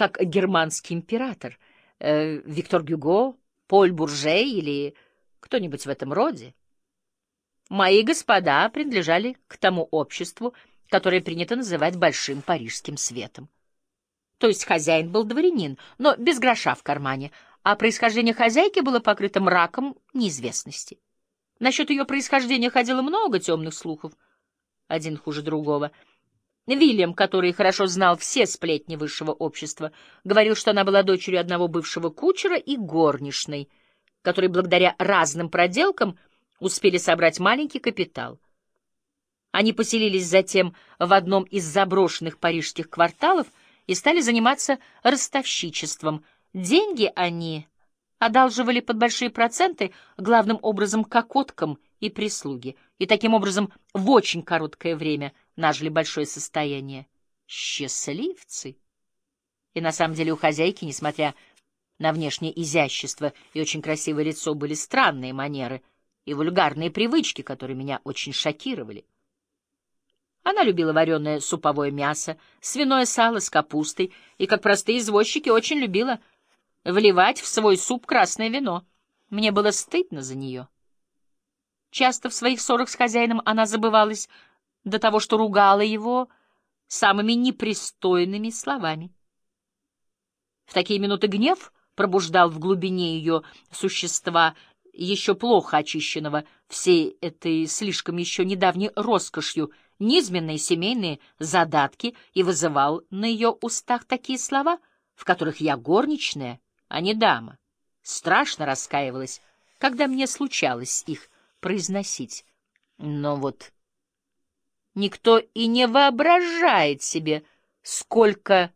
как германский император, Виктор Гюго, Поль Бурже или кто-нибудь в этом роде. Мои господа принадлежали к тому обществу, которое принято называть Большим Парижским Светом. То есть хозяин был дворянин, но без гроша в кармане, а происхождение хозяйки было покрыто мраком неизвестности. Насчет ее происхождения ходило много темных слухов, один хуже другого. Вильям, который хорошо знал все сплетни высшего общества, говорил, что она была дочерью одного бывшего кучера и горничной, которые благодаря разным проделкам успели собрать маленький капитал. Они поселились затем в одном из заброшенных парижских кварталов и стали заниматься ростовщичеством. Деньги они одалживали под большие проценты, главным образом кокоткам и прислуге, и таким образом в очень короткое время нажили большое состояние. Счастливцы! И на самом деле у хозяйки, несмотря на внешнее изящество и очень красивое лицо, были странные манеры и вульгарные привычки, которые меня очень шокировали. Она любила вареное суповое мясо, свиное сало с капустой и, как простые извозчики, очень любила вливать в свой суп красное вино. Мне было стыдно за нее. Часто в своих ссорах с хозяином она забывалась до того, что ругала его самыми непристойными словами. В такие минуты гнев пробуждал в глубине ее существа, еще плохо очищенного всей этой слишком еще недавней роскошью, низменные семейные задатки и вызывал на ее устах такие слова, в которых я горничная, а не дама. Страшно раскаивалась, когда мне случалось их произносить. Но вот никто и не воображает себе, сколько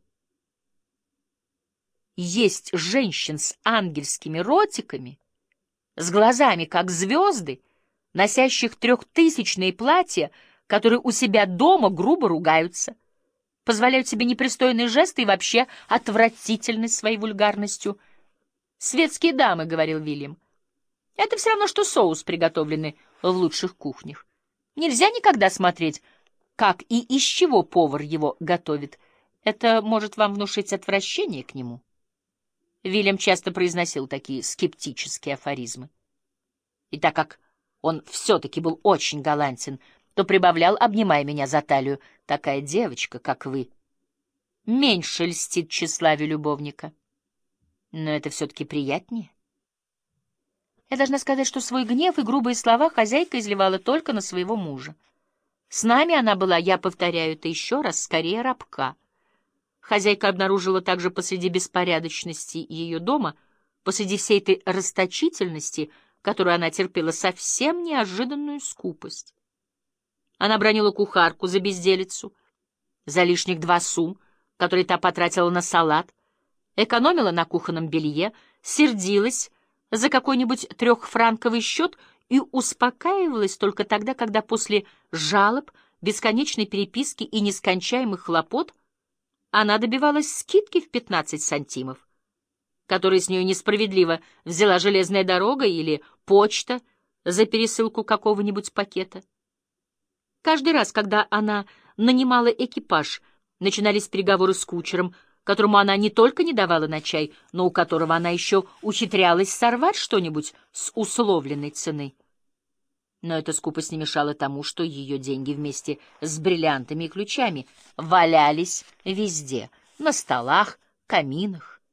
есть женщин с ангельскими ротиками, с глазами, как звезды, носящих трехтысячные платья, которые у себя дома грубо ругаются, позволяют себе непристойные жесты и вообще отвратительны своей вульгарностью. «Светские дамы», — говорил Вильям, — «это все равно, что соус, приготовленный в лучших кухнях. Нельзя никогда смотреть, как и из чего повар его готовит. Это может вам внушить отвращение к нему». Вильям часто произносил такие скептические афоризмы. И так как он все-таки был очень галантен, то прибавлял, обнимая меня за талию: «Такая девочка, как вы, меньше льстит тщеславию любовника. Но это все-таки приятнее». Я должна сказать, что свой гнев и грубые слова хозяйка изливала только на своего мужа. С нами она была, я повторяю это еще раз, скорее рабка. Хозяйка обнаружила также посреди беспорядочности ее дома, посреди всей этой расточительности, которую она терпела, совсем неожиданную скупость. Она бранила кухарку за безделицу, за лишних 2 су, которые та потратила на салат, экономила на кухонном белье, сердилась за какой-нибудь 3-франковый счет и успокаивалась только тогда, когда после жалоб, бесконечной переписки и нескончаемых хлопот она добивалась скидки в 15 сантимов, которые с нее несправедливо взяла железная дорога или почта за пересылку какого-нибудь пакета. Каждый раз, когда она нанимала экипаж, начинались переговоры с кучером, которому она не только не давала на чай, но у которого она еще ухитрялась сорвать что-нибудь с условленной цены. Но эта скупость не мешала тому, что ее деньги вместе с бриллиантами и ключами валялись везде — на столах, каминах,